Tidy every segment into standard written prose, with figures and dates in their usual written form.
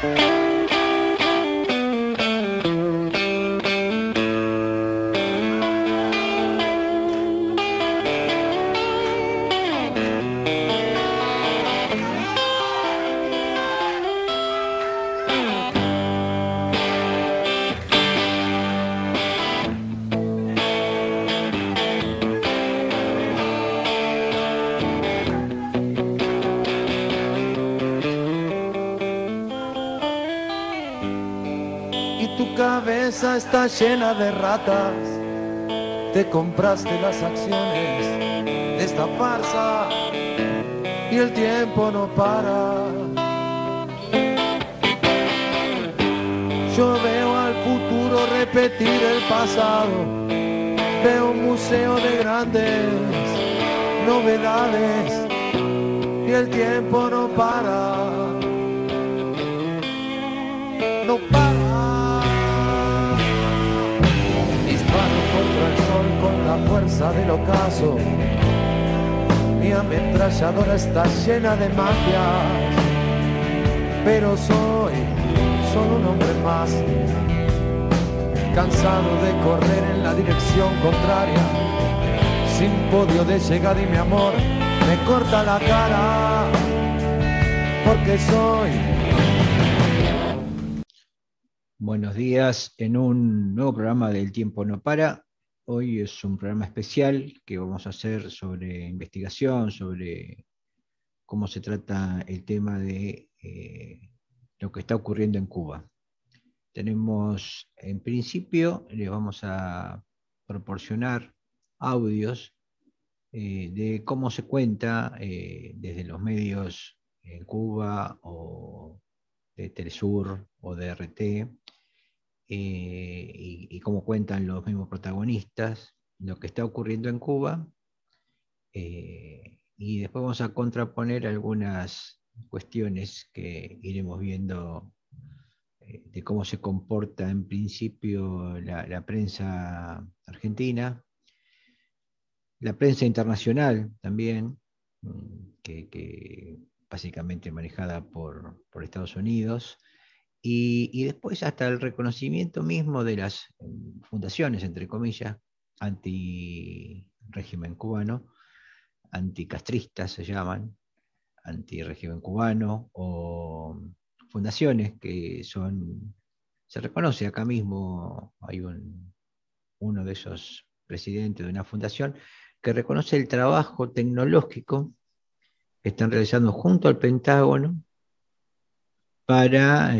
Cabeza está llena de ratas, te compraste las acciones de esta farsa y el tiempo no para. Yo veo al futuro repetir el pasado, veo un museo de grandes novedades y el tiempo no para. No para. Contra el sol con la fuerza del ocaso, mi ametralladora está llena de magias, pero soy solo un hombre más, cansado de correr en la dirección contraria, sin podio de llegar y mi amor me corta la cara, porque soy. Buenos días, en un nuevo programa del Tiempo No Para. Hoy es un programa especial que vamos a hacer sobre investigación, sobre cómo se trata el tema de lo que está ocurriendo en Cuba. Tenemos, en principio, les vamos a proporcionar audios de cómo se cuenta desde los medios en Cuba o de Telesur o de RT, y cómo cuentan los mismos protagonistas lo que está ocurriendo en Cuba, y después vamos a contraponer algunas cuestiones que iremos viendo de cómo se comporta en principio la prensa argentina, la prensa internacional también, que básicamente manejada por Estados Unidos, y después hasta el reconocimiento mismo de las fundaciones, entre comillas, anti-régimen cubano, anticastristas se llaman, anti-régimen cubano, o fundaciones que son, se reconoce acá mismo, hay uno de esos presidentes de una fundación que reconoce el trabajo tecnológico que están realizando junto al Pentágono para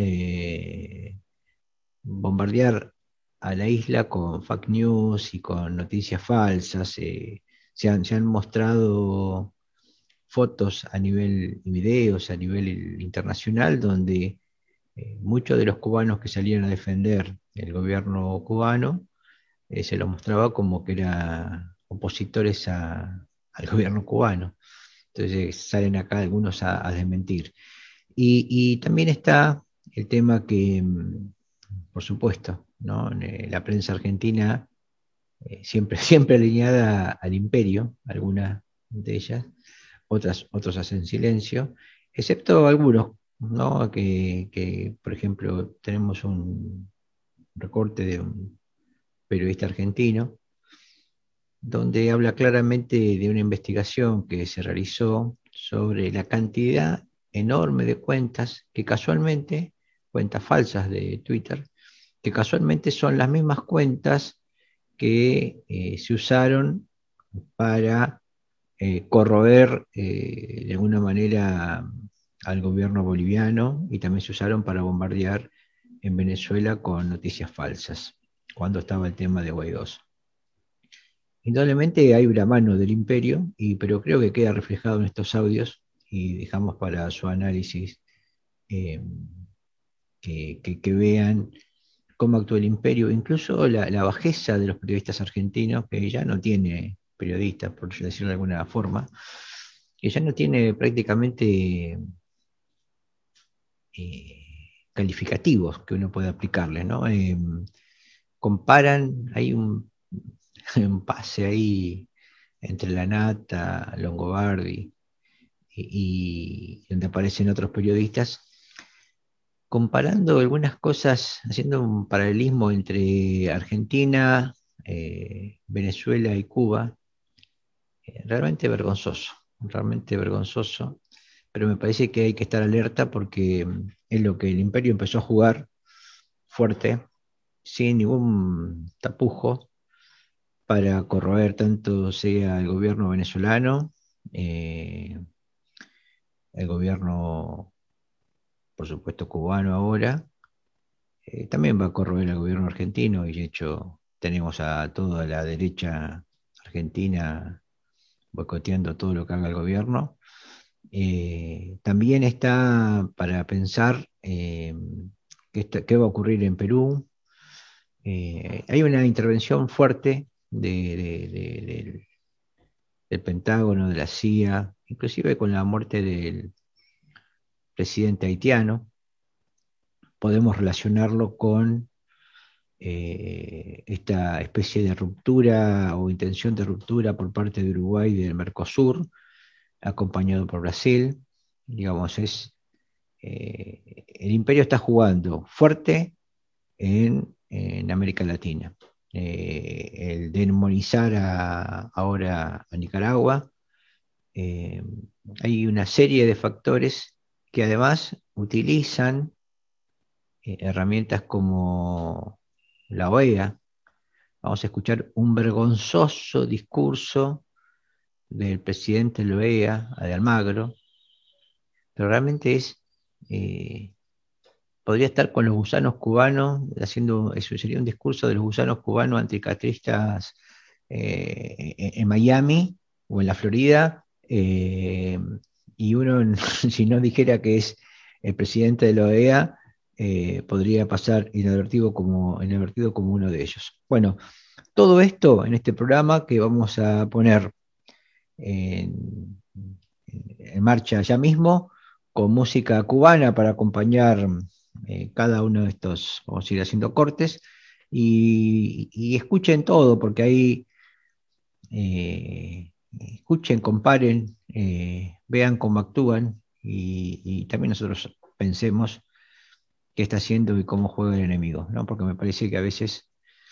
bombardear a la isla con fake news y con noticias falsas. Se han mostrado fotos a nivel y videos a nivel internacional donde muchos de los cubanos que salieron a defender el gobierno cubano se los mostraba como que eran opositores al gobierno cubano. Entonces salen acá algunos a desmentir. Y también está el tema que, por supuesto, ¿no? La prensa argentina siempre alineada al imperio, algunas de ellas, otros hacen silencio, excepto algunos, ¿no? Que, por ejemplo, tenemos un recorte de un periodista argentino, donde habla claramente de una investigación que se realizó sobre la cantidad enorme de cuentas que casualmente, cuentas falsas de Twitter, que casualmente son las mismas cuentas que se usaron para corroer de alguna manera al gobierno boliviano, y también se usaron para bombardear en Venezuela con noticias falsas, cuando estaba el tema de Guaidó. Indudablemente hay una mano del imperio, pero creo que queda reflejado en estos audios, y dejamos para su análisis eh, que vean cómo actúa el imperio, incluso la bajeza de los periodistas argentinos, que ya no tiene periodistas, por decirlo de alguna forma, que ya no tiene prácticamente calificativos que uno puede aplicarle, ¿no? Comparan, hay un pase ahí entre La Nata, Longobardi, y donde aparecen otros periodistas, comparando algunas cosas, haciendo un paralelismo entre Argentina, Venezuela y Cuba, realmente vergonzoso, pero me parece que hay que estar alerta porque es lo que el imperio empezó a jugar fuerte, sin ningún tapujo, para corroer tanto sea el gobierno venezolano, el gobierno, por supuesto, cubano ahora, también va a corroer el gobierno argentino, y de hecho tenemos a toda la derecha argentina boicoteando todo lo que haga el gobierno. También está para pensar qué va a ocurrir en Perú. Hay una intervención fuerte del Pentágono, de la CIA, inclusive con la muerte del presidente haitiano. Podemos relacionarlo con esta especie de ruptura o intención de ruptura por parte de Uruguay y del Mercosur, acompañado por Brasil. Digamos, el imperio está jugando fuerte en América Latina. El demonizar ahora a Nicaragua, hay una serie de factores que además utilizan herramientas como la OEA. Vamos a escuchar un vergonzoso discurso del presidente de la OEA, de Almagro, pero realmente podría estar con los gusanos cubanos, eso sería un discurso de los gusanos cubanos anticastristas en Miami o en la Florida, y uno, si no dijera que es el presidente de la OEA, podría pasar inadvertido como uno de ellos. Bueno, todo esto en este programa que vamos a poner en marcha ya mismo, con música cubana para acompañar cada uno de estos. Vamos a ir haciendo cortes y escuchen todo, porque ahí escuchen, comparen, vean cómo actúan, y también nosotros pensemos qué está haciendo y cómo juega el enemigo, ¿no? Porque me parece que a veces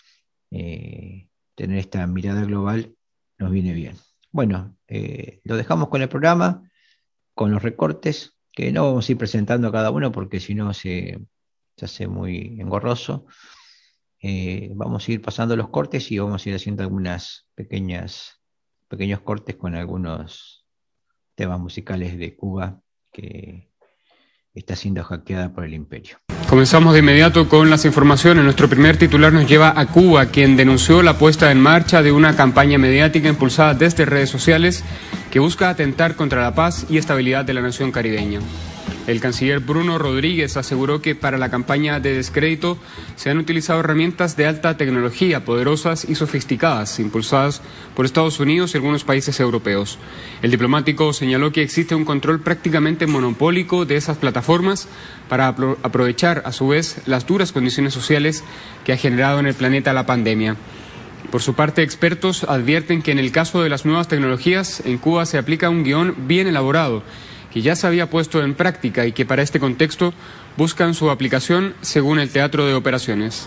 tener esta mirada global nos viene bien. Bueno, lo dejamos con el programa, con los recortes, que no vamos a ir presentando a cada uno porque si no se hace muy engorroso. Vamos a ir pasando los cortes y vamos a ir haciendo algunas pequeños cortes con algunos temas musicales de Cuba que está siendo hackeada por el imperio. Comenzamos de inmediato con las informaciones. Nuestro primer titular nos lleva a Cuba, quien denunció la puesta en marcha de una campaña mediática impulsada desde redes sociales que busca atentar contra la paz y estabilidad de la nación caribeña. El canciller Bruno Rodríguez aseguró que para la campaña de descrédito se han utilizado herramientas de alta tecnología, poderosas y sofisticadas, impulsadas por Estados Unidos y algunos países europeos. El diplomático señaló que existe un control prácticamente monopólico de esas plataformas para aprovechar a su vez las duras condiciones sociales que ha generado en el planeta la pandemia. Por su parte, expertos advierten que en el caso de las nuevas tecnologías, en Cuba se aplica un guión bien elaborado, que ya se había puesto en práctica y que para este contexto buscan su aplicación según el teatro de operaciones.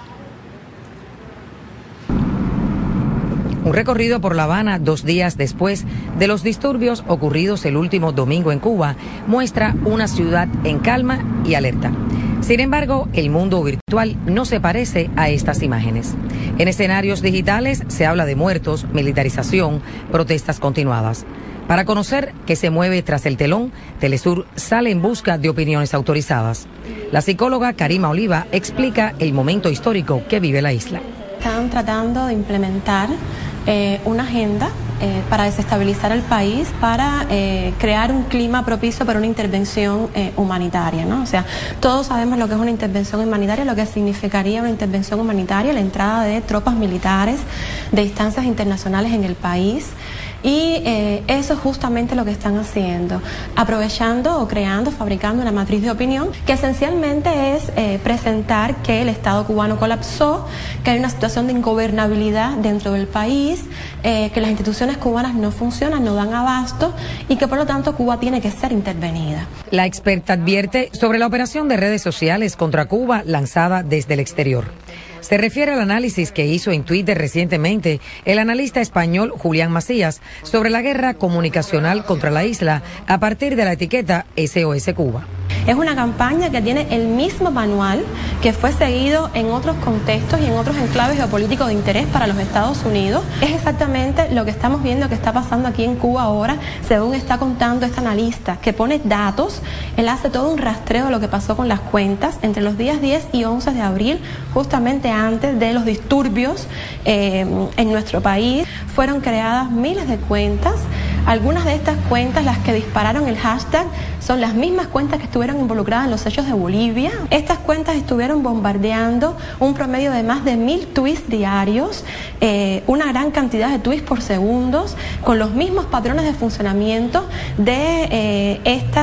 Un recorrido por La Habana 2 días después de los disturbios ocurridos el último domingo en Cuba muestra una ciudad en calma y alerta. Sin embargo, el mundo virtual no se parece a estas imágenes. En escenarios digitales se habla de muertos, militarización, protestas continuadas. Para conocer qué se mueve tras el telón, Telesur sale en busca de opiniones autorizadas. La psicóloga Karima Oliva explica el momento histórico que vive la isla. Están tratando de implementar una agenda para desestabilizar el país, para crear un clima propicio para una intervención humanitaria, ¿no? O sea, todos sabemos lo que es una intervención humanitaria, lo que significaría una intervención humanitaria, la entrada de tropas militares de instancias internacionales en el país. Y eso es justamente lo que están haciendo, aprovechando o creando, fabricando una matriz de opinión que esencialmente es presentar que el Estado cubano colapsó, que hay una situación de ingobernabilidad dentro del país, que las instituciones cubanas no funcionan, no dan abasto y que por lo tanto Cuba tiene que ser intervenida. La experta advierte sobre la operación de redes sociales contra Cuba lanzada desde el exterior. Se refiere al análisis que hizo en Twitter recientemente el analista español Julián Macías sobre la guerra comunicacional contra la isla a partir de la etiqueta SOS Cuba. Es una campaña que tiene el mismo manual que fue seguido en otros contextos y en otros enclaves geopolíticos de interés para los Estados Unidos. Es exactamente lo que estamos viendo que está pasando aquí en Cuba ahora, según está contando este analista, que pone datos. Él hace todo un rastreo de lo que pasó con las cuentas entre los días 10 y 11 de abril, justamente antes de los disturbios en nuestro país. Fueron creadas miles de cuentas. Algunas de estas cuentas, las que dispararon el hashtag, son las mismas cuentas que estuvieron involucradas en los hechos de Bolivia. Estas cuentas estuvieron bombardeando un promedio de más de 1000 tweets diarios, una gran cantidad de tweets por segundos, con los mismos patrones de funcionamiento de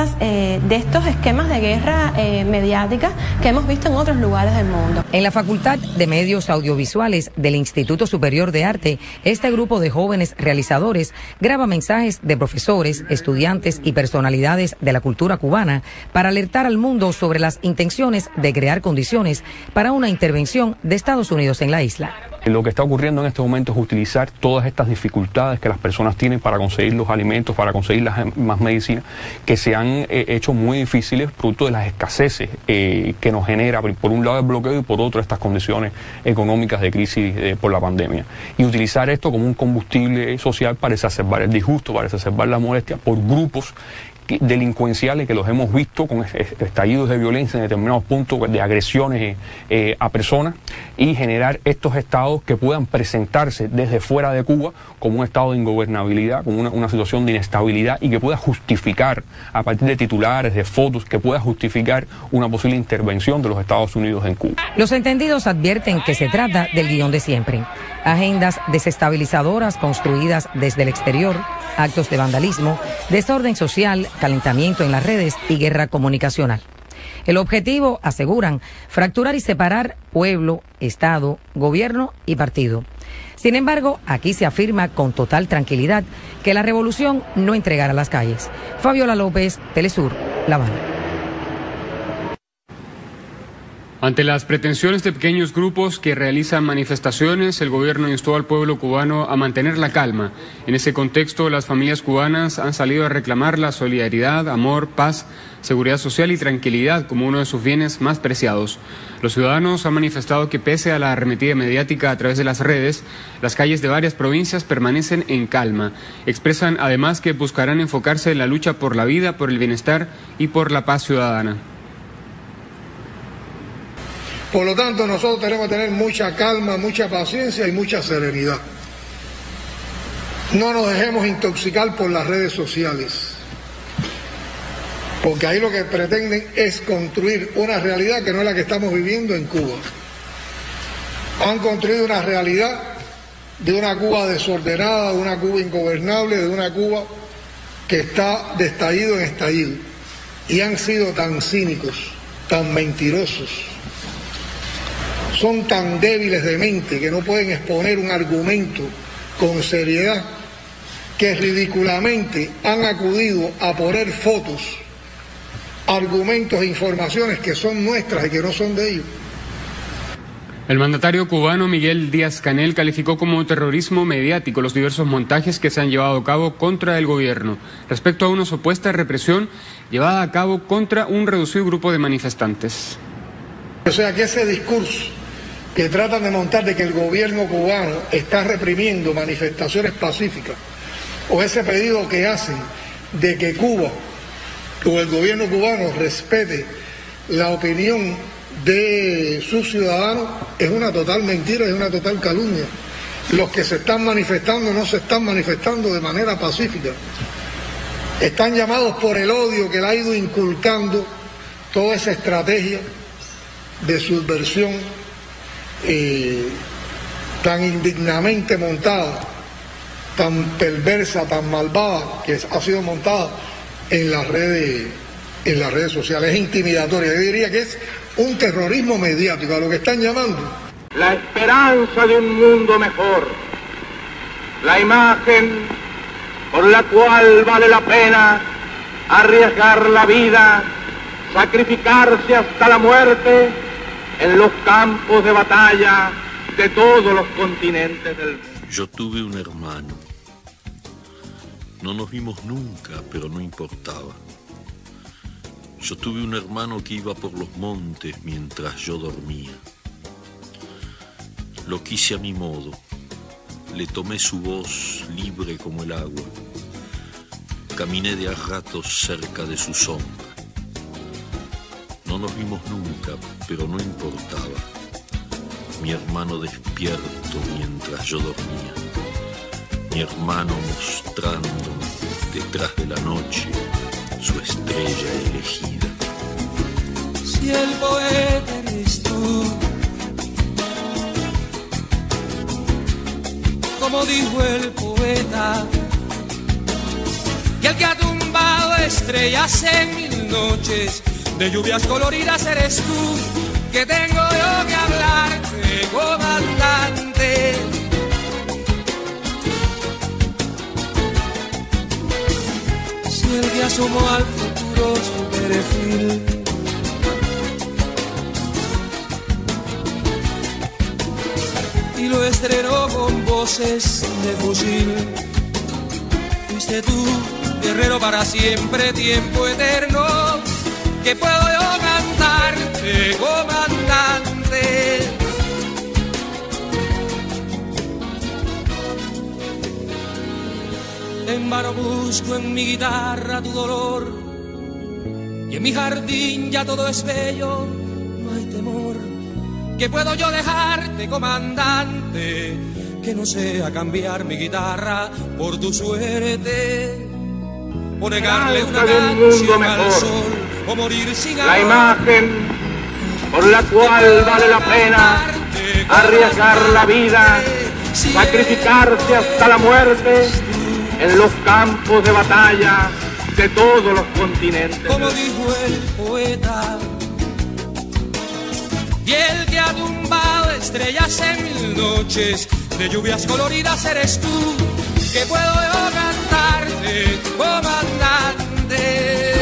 estos esquemas de guerra mediática que hemos visto en otros lugares del mundo. En la Facultad de Medios Audiovisuales del Instituto Superior de Arte, este grupo de jóvenes realizadores graba mensajes de profesores, estudiantes y personalidades de la cultura cubana para alertar al mundo sobre las intenciones de crear condiciones para una intervención de Estados Unidos en la isla. Lo que está ocurriendo en este momento es utilizar todas estas dificultades que las personas tienen para conseguir los alimentos, para conseguir más medicina, que se han hecho muy difíciles producto de las escaseces que nos genera, por un lado el bloqueo y por otro estas condiciones económicas de crisis por la pandemia. Y utilizar esto como un combustible social para exacerbar el disgusto, para exacerbar la molestia por grupos delincuenciales que los hemos visto con estallidos de violencia en determinados puntos, de agresiones a personas, y generar estos estados que puedan presentarse desde fuera de Cuba como un estado de ingobernabilidad, como una situación de inestabilidad, y que pueda justificar, a partir de titulares, de fotos, que pueda justificar una posible intervención de los Estados Unidos en Cuba. Los entendidos advierten que se trata del guión de siempre: agendas desestabilizadoras construidas desde el exterior, actos de vandalismo, desorden social, calentamiento en las redes y guerra comunicacional. El objetivo, aseguran, fracturar y separar pueblo, Estado, gobierno y partido. Sin embargo, aquí se afirma con total tranquilidad que la revolución no entregará las calles. Fabiola López, Telesur, La Habana. Ante las pretensiones de pequeños grupos que realizan manifestaciones, el gobierno instó al pueblo cubano a mantener la calma. En ese contexto, las familias cubanas han salido a reclamar la solidaridad, amor, paz, seguridad social y tranquilidad como uno de sus bienes más preciados. Los ciudadanos han manifestado que pese a la arremetida mediática a través de las redes, las calles de varias provincias permanecen en calma. Expresan además que buscarán enfocarse en la lucha por la vida, por el bienestar y por la paz ciudadana. Por lo tanto, nosotros tenemos que tener mucha calma, mucha paciencia y mucha serenidad. No nos dejemos intoxicar por las redes sociales, porque ahí lo que pretenden es construir una realidad que no es la que estamos viviendo en Cuba. Han construido una realidad de una Cuba desordenada, de una Cuba ingobernable, de una Cuba que está de estallido en estallido. Y han sido tan cínicos, tan mentirosos, son tan débiles de mente que no pueden exponer un argumento con seriedad, que ridículamente han acudido a poner fotos, argumentos e informaciones que son nuestras y que no son de ellos. El mandatario cubano Miguel Díaz-Canel calificó como terrorismo mediático los diversos montajes que se han llevado a cabo contra el gobierno respecto a una supuesta represión llevada a cabo contra un reducido grupo de manifestantes. O sea que ese discurso que tratan de montar de que el gobierno cubano está reprimiendo manifestaciones pacíficas, o ese pedido que hacen de que Cuba o el gobierno cubano respete la opinión de sus ciudadanos, es una total mentira, es una total calumnia. Los que se están manifestando no se están manifestando de manera pacífica. Están llamados por el odio que le ha ido inculcando toda esa estrategia de subversión tan indignamente montada, tan perversa, tan malvada que ha sido montada en las redes sociales. Es intimidatoria. Yo diría que es un terrorismo mediático, a lo que están llamando la esperanza de un mundo mejor, la imagen por la cual vale la pena arriesgar la vida, sacrificarse hasta la muerte en los campos de batalla de todos los continentes del mundo. Yo tuve un hermano. No nos vimos nunca, pero no importaba. Yo tuve un hermano que iba por los montes mientras yo dormía. Lo quise a mi modo. Le tomé su voz libre como el agua. Caminé de a ratos cerca de su sombra. No nos vimos nunca, pero no importaba. Mi hermano despierto mientras yo dormía. Mi hermano mostrándome detrás de la noche su estrella elegida. Si el poeta eres tú, como dijo el poeta, y el que ha tumbado estrellas en 1000 noches de lluvias coloridas eres tú, que tengo yo que hablarte, comandante. Si el que asomó al futuro su perfil, y lo estrenó con voces de fusil, fuiste tú, guerrero para siempre, tiempo eterno, que puedo yo cantarte, comandante. En vano busco en mi guitarra tu dolor, y en mi jardín ya todo es bello, no hay temor, que puedo yo dejarte, comandante, que no sea cambiar mi guitarra por tu suerte, o negarle una canción al sol, o morir sin amor. La imagen por la cual vale la pena arriesgar la vida, sacrificarse hasta la muerte en los campos de batalla de todos los continentes. Como dijo el poeta, y el que ha tumbado estrellas en 1000 noches de lluvias coloridas eres tú, que puedo yo cantarte, comandante.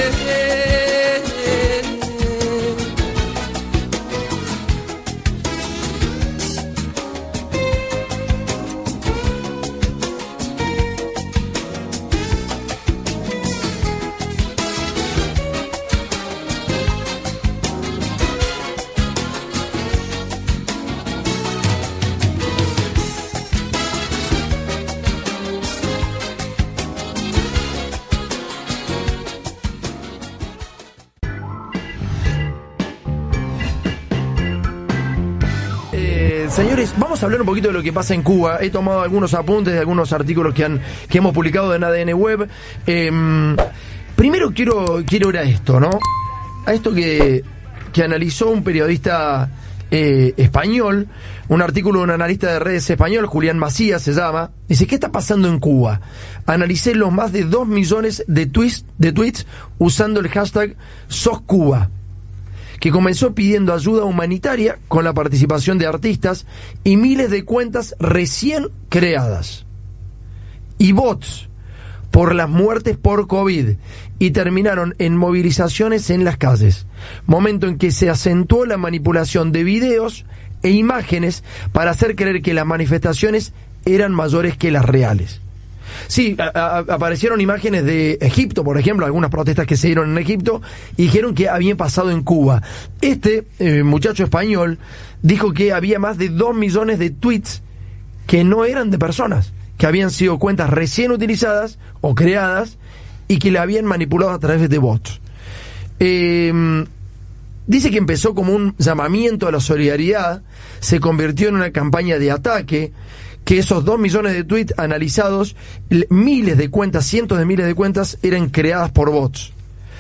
Señores, vamos a hablar un poquito de lo que pasa en Cuba. He tomado algunos apuntes de algunos artículos que hemos publicado en ADN Web. Primero quiero ir a esto, ¿no? A esto que analizó un periodista español, un artículo de un analista de redes español, Julián Macías se llama. Dice, ¿qué está pasando en Cuba? Analicé los más de 2 millones de tweets usando el hashtag #SosCuba, que comenzó pidiendo ayuda humanitaria con la participación de artistas y miles de cuentas recién creadas y bots por las muertes por COVID, y terminaron en movilizaciones en las calles, momento en que se acentuó la manipulación de videos e imágenes para hacer creer que las manifestaciones eran mayores que las reales. Sí, aparecieron imágenes de Egipto, por ejemplo, algunas protestas que se dieron en Egipto, y dijeron que habían pasado en Cuba. Este muchacho español dijo que había más de 2 millones de tweets que no eran de personas, que habían sido cuentas recién utilizadas o creadas y que le habían manipulado a través de bots. Dice que empezó como un llamamiento a la solidaridad, se convirtió en una campaña de ataque, que esos 2 millones de tweets analizados, miles de cuentas, cientos de miles de cuentas, eran creadas por bots.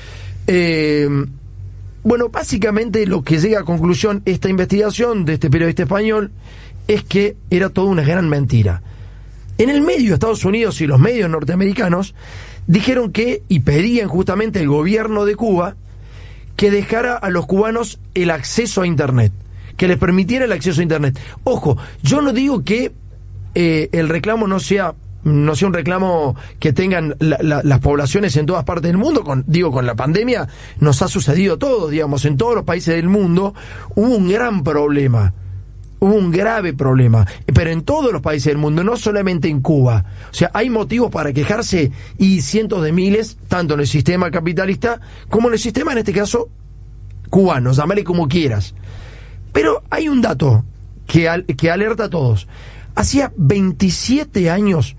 Bueno, básicamente lo que llega a conclusión esta investigación de este periodista español es que era toda una gran mentira. En el medio, Estados Unidos y los medios norteamericanos dijeron que, y pedían justamente el gobierno de Cuba, que dejara a los cubanos el acceso a Internet, que les permitiera el acceso a Internet. Ojo, yo no digo que el reclamo no sea un reclamo que tengan las poblaciones en todas partes del mundo. Con la pandemia nos ha sucedido todo, digamos, en todos los países del mundo hubo un gran problema. Hubo un grave problema, pero en todos los países del mundo, no solamente en Cuba. O sea, hay motivos para quejarse y cientos de miles, tanto en el sistema capitalista como en el sistema, en este caso, cubano, llámale como quieras. Pero hay un dato que alerta a todos. Hacía 27 años,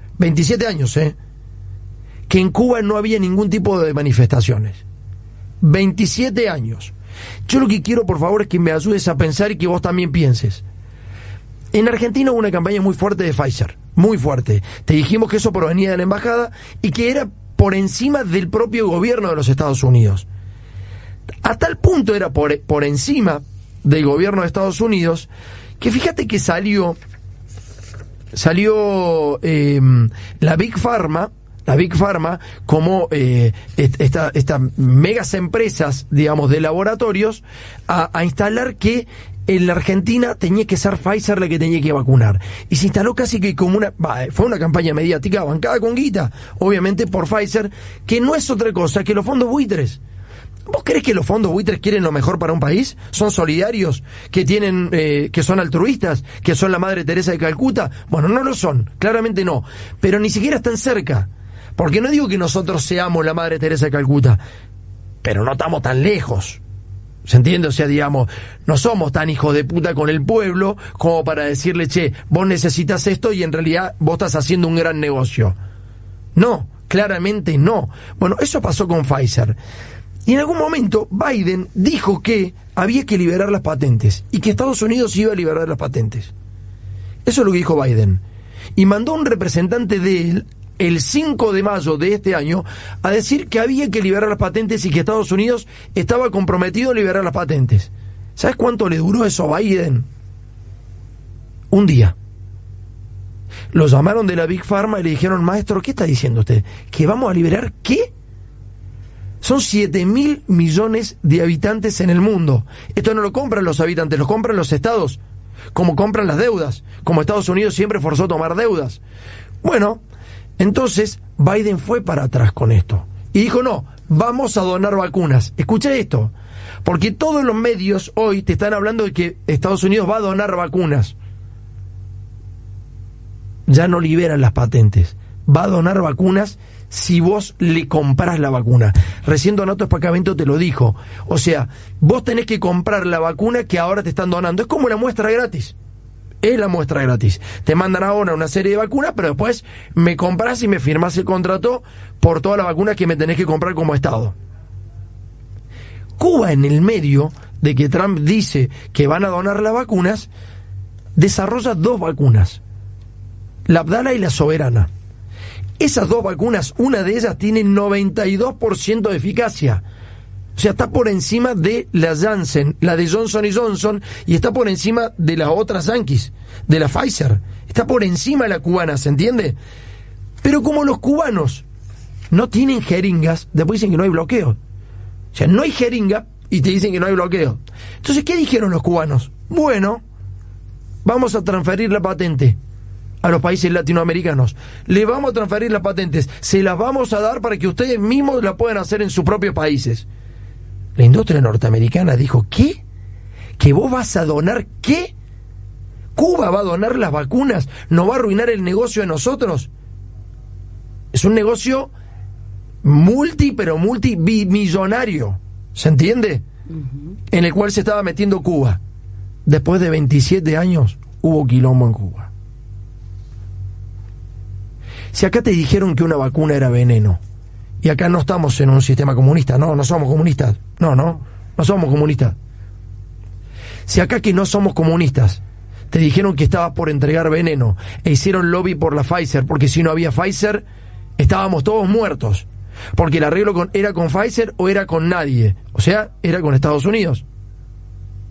que en Cuba no había ningún tipo de manifestaciones. 27 años. Yo lo que quiero, por favor, es que me ayudes a pensar y que vos también pienses. En Argentina hubo una campaña muy fuerte de Pfizer, muy fuerte. Te dijimos que eso provenía de la embajada y que era por encima del propio gobierno de los Estados Unidos. A tal punto era por encima del gobierno de Estados Unidos que fíjate que salió la Big Pharma como estas megas empresas, digamos, de laboratorios a instalar que en la Argentina tenía que ser Pfizer la que tenía que vacunar. Y se instaló casi que como fue una campaña mediática bancada con guita, obviamente por Pfizer, que no es otra cosa que los fondos buitres. ¿Vos crees que los fondos buitres quieren lo mejor para un país? ¿Son solidarios? ¿Que son altruistas? ¿Que son la Madre Teresa de Calcuta? Bueno, no lo son, claramente no. Pero ni siquiera están cerca. Porque no digo que nosotros seamos la Madre Teresa de Calcuta, pero no estamos tan lejos. ¿Se entiende? O sea, digamos, no somos tan hijos de puta con el pueblo como para decirle, che, vos necesitas esto y en realidad vos estás haciendo un gran negocio. No, claramente no. Bueno, eso pasó con Pfizer. Y en algún momento Biden dijo que había que liberar las patentes y que Estados Unidos iba a liberar las patentes. Eso es lo que dijo Biden. Y mandó un representante de él el 5 de mayo de este año a decir que había que liberar las patentes y que Estados Unidos estaba comprometido a liberar las patentes. ¿Sabes cuánto le duró eso a Biden? Un día. Lo llamaron de la Big Pharma y le dijeron, maestro, ¿qué está diciendo usted? ¿Que vamos a liberar qué? Son 7.000 millones de habitantes en el mundo. Esto no lo compran los habitantes, lo compran los estados, como compran las deudas, como Estados Unidos siempre forzó a tomar deudas. Bueno, entonces Biden fue para atrás con esto y dijo, no, vamos a donar vacunas. Escucha esto, porque todos los medios hoy te están hablando de que Estados Unidos va a donar vacunas. Ya no liberan las patentes, va a donar vacunas si vos le comprás la vacuna. Recién Donato Espacavento te lo dijo. O sea, vos tenés que comprar la vacuna que ahora te están donando. Es como la muestra gratis. Es la muestra gratis. Te mandan ahora una serie de vacunas, pero después me compras y me firmás el contrato por todas las vacunas que me tenés que comprar como Estado. Cuba, en el medio de que Trump dice que van a donar las vacunas, desarrolla 2 vacunas. La Abdala y la Soberana. Esas 2 vacunas, una de ellas tiene 92% de eficacia. O sea, está por encima de la Janssen, la de Johnson & Johnson, y está por encima de las otras Yankees, de la Pfizer. Está por encima de la cubana, ¿se entiende? Pero como los cubanos no tienen jeringas, después dicen que no hay bloqueo. O sea, no hay jeringa y te dicen que no hay bloqueo. Entonces, ¿qué dijeron los cubanos? Bueno, vamos a transferir la patente a los países latinoamericanos. Le vamos a transferir las patentes, se las vamos a dar para que ustedes mismos la puedan hacer en sus propios países. La industria norteamericana dijo, ¿qué? ¿Que vos vas a donar qué? ¿Cuba va a donar las vacunas? ¿No va a arruinar el negocio de nosotros? Es un negocio multimillonario, ¿se entiende? En el cual se estaba metiendo Cuba. Después de 27 años hubo quilombo en Cuba. Si acá te dijeron que una vacuna era veneno, y acá no estamos en un sistema comunista, no somos comunistas, no somos comunistas. Si acá que no somos comunistas, te dijeron que estabas por entregar veneno, e hicieron lobby por la Pfizer, porque si no había Pfizer, estábamos todos muertos, porque el arreglo era con Pfizer o era con nadie, o sea, era con Estados Unidos.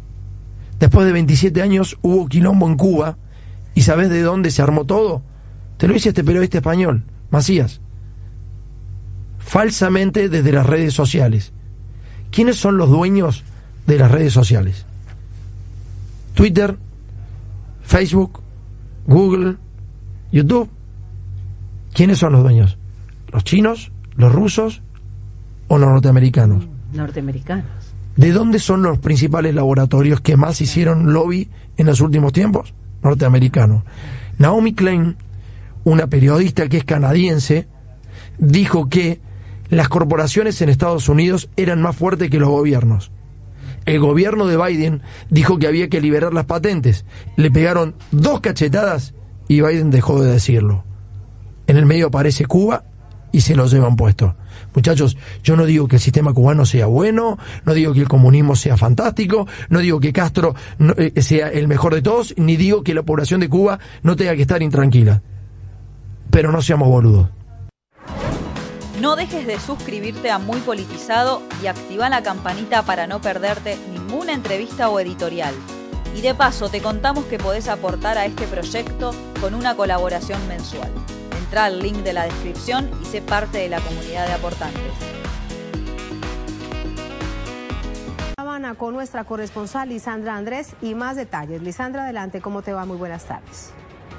Después de 27 años hubo quilombo en Cuba, ¿y sabés de dónde se armó todo? Te lo dice este periodista español, Macías. Falsamente desde las redes sociales. ¿Quiénes son los dueños de las redes sociales? Twitter, Facebook, Google, YouTube. ¿Quiénes son los dueños? ¿Los chinos, los rusos o los norteamericanos? Norteamericanos. ¿De dónde son los principales laboratorios que más hicieron lobby en los últimos tiempos? Norteamericanos. Naomi Klein, una periodista que es canadiense, dijo que las corporaciones en Estados Unidos eran más fuertes que los gobiernos. El gobierno de Biden dijo que había que liberar las patentes. Le pegaron 2 cachetadas y Biden dejó de decirlo. En el medio aparece Cuba y se lo llevan puesto. Muchachos, yo no digo que el sistema cubano sea bueno, no digo que el comunismo sea fantástico, no digo que Castro sea el mejor de todos, ni digo que la población de Cuba no tenga que estar intranquila. Pero no seamos boludos. No dejes de suscribirte a Muy Politizado y activa la campanita para no perderte ninguna entrevista o editorial. Y de paso te contamos que podés aportar a este proyecto con una colaboración mensual. Entrá al link de la descripción y sé parte de la comunidad de aportantes. Habana con nuestra corresponsal Lisandra Andrés y más detalles. Lisandra, adelante, ¿cómo te va? Muy buenas tardes.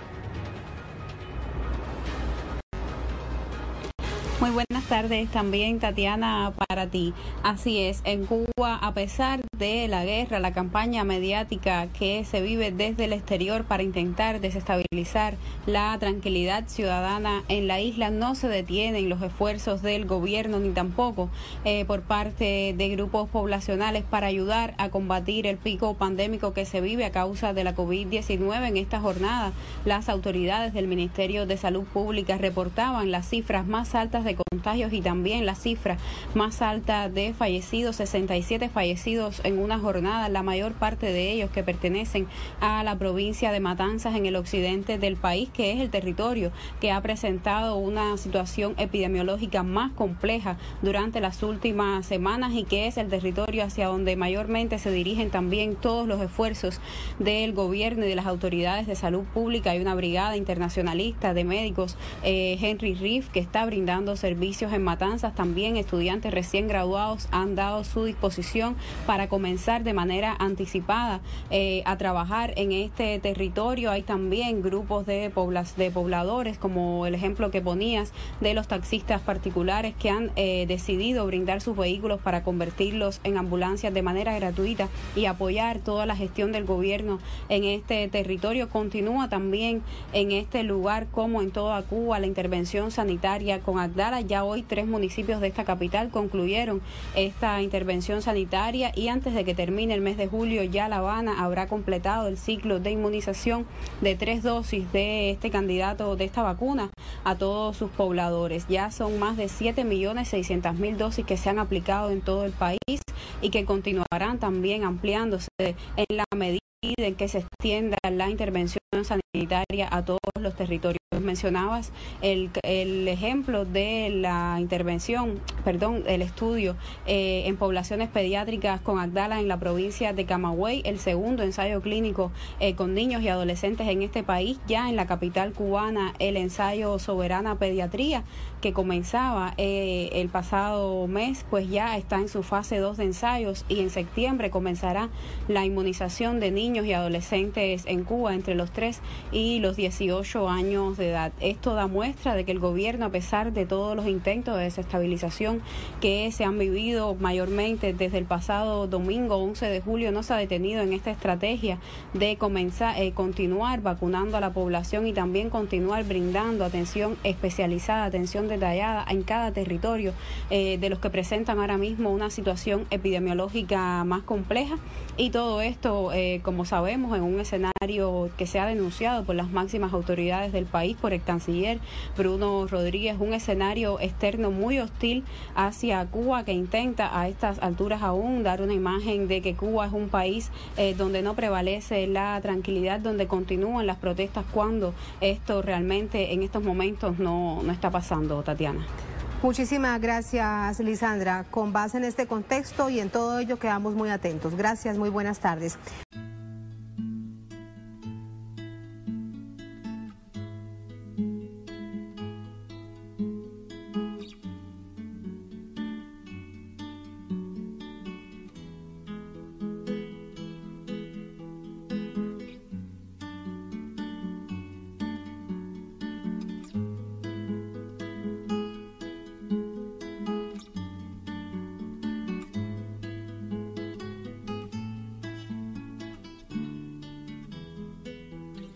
Muy buenas tardes también, Tatiana, para ti. Así es, en Cuba, a pesar de la guerra, la campaña mediática que se vive desde el exterior para intentar desestabilizar la tranquilidad ciudadana en la isla, no se detienen los esfuerzos del gobierno ni tampoco por parte de grupos poblacionales para ayudar a combatir el pico pandémico que se vive a causa de la COVID-19. En esta jornada, las autoridades del Ministerio de Salud Pública reportaban las cifras más altas de contagios y también la cifra más alta de fallecidos, 67 fallecidos en una jornada, la mayor parte de ellos que pertenecen a la provincia de Matanzas en el occidente del país, que es el territorio que ha presentado una situación epidemiológica más compleja durante las últimas semanas y que es el territorio hacia donde mayormente se dirigen también todos los esfuerzos del gobierno y de las autoridades de salud pública. Hay una brigada internacionalista de médicos, Henry Reef, que está brindando servicios en Matanzas. También estudiantes recién graduados han dado su disposición para comenzar de manera anticipada a trabajar en este territorio. Hay también grupos de pobladores, como el ejemplo que ponías de los taxistas particulares que han decidido brindar sus vehículos para convertirlos en ambulancias de manera gratuita y apoyar toda la gestión del gobierno en este territorio. Continúa también en este lugar, como en toda Cuba, la intervención sanitaria con Agdala. Ya hoy 3 municipios de esta capital concluyeron esta intervención sanitaria y antes de que termine el mes de julio ya La Habana habrá completado el ciclo de inmunización de 3 dosis de este candidato, de esta vacuna, a todos sus pobladores. Ya son más de 7.600.000 dosis que se han aplicado en todo el país y que continuarán también ampliándose en la medida en que se extienda la intervención sanitaria a todos los territorios. Mencionabas el ejemplo de la intervención, el estudio en poblaciones pediátricas con Agdala en la provincia de Camagüey, el segundo ensayo clínico con niños y adolescentes en este país. Ya en la capital cubana, el ensayo Soberana Pediatría, que comenzaba el pasado mes, pues ya está en su fase 2 de ensayos y en septiembre comenzará la inmunización de niños y adolescentes en Cuba entre los 3 y los 18 años de edad. Esto da muestra de que el gobierno, a pesar de todos los intentos de desestabilización que se han vivido mayormente desde el pasado domingo 11 de julio, no se ha detenido en esta estrategia de continuar vacunando a la población y también continuar brindando atención especializada, atención detallada en cada territorio de los que presentan ahora mismo una situación epidemiológica más compleja. Y todo esto, como sabemos, en un escenario que se ha denunciado por las máximas autoridades del país, por el canciller Bruno Rodríguez, un escenario externo muy hostil hacia Cuba, que intenta a estas alturas aún dar una imagen de que Cuba es un país donde no prevalece la tranquilidad, donde continúan las protestas, cuando esto realmente en estos momentos no está pasando, Tatiana. Muchísimas gracias, Lisandra. Con base en este contexto y en todo ello quedamos muy atentos. Gracias, muy buenas tardes.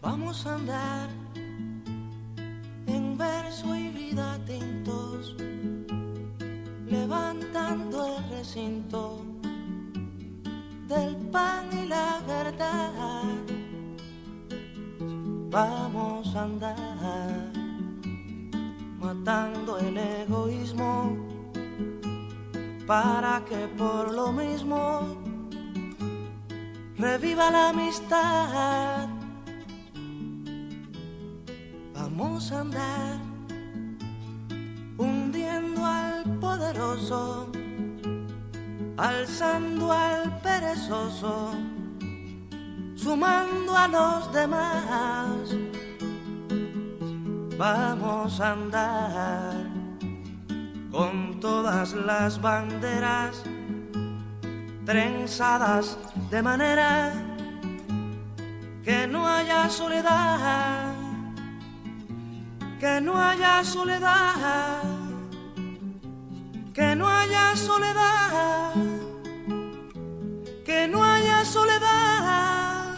Vamos a andar en verso y vida tintos, levantando el recinto del pan y la verdad. Vamos a andar matando el egoísmo para que por lo mismo reviva la amistad. Vamos a andar hundiendo al poderoso, alzando al perezoso, sumando a los demás. Vamos a andar con todas las banderas trenzadas de manera que no haya soledad, que no haya soledad, que no haya soledad, que no haya soledad.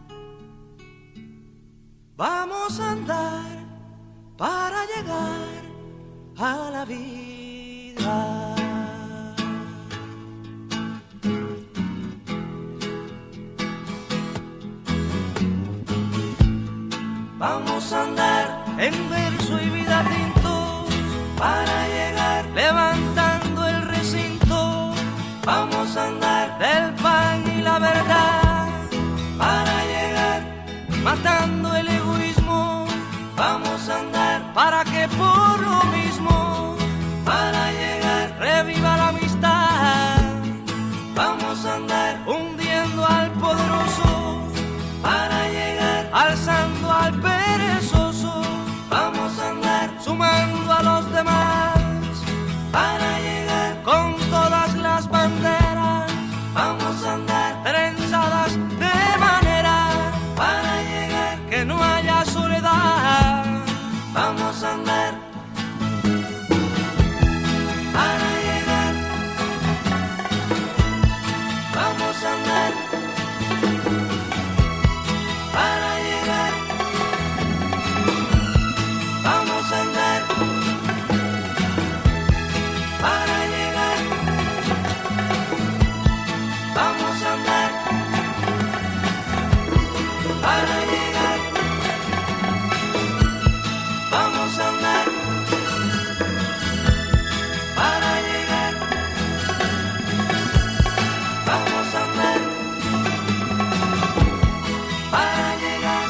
Vamos a andar para llegar a la vida. Vamos a andar en verso y vida tintos para llegar levantando el recinto. Vamos a andar del pan y la verdad para llegar matando el egoísmo. Vamos a andar para que por lo mismo, para llegar reviva la amistad. Vamos a andar hundiendo al poderoso para llegar alzando al perezoso. Vamos a andar sumando a los demás para llegar con todas las banderas. Vamos a andar trenzadas de manera para llegar que no haya soledad. Vamos a andar para llegar. Vamos a andar para llegar. Vamos a andar para llegar. Vamos a andar para llegar. Vamos a andar para llegar. Vamos a andar para llegar.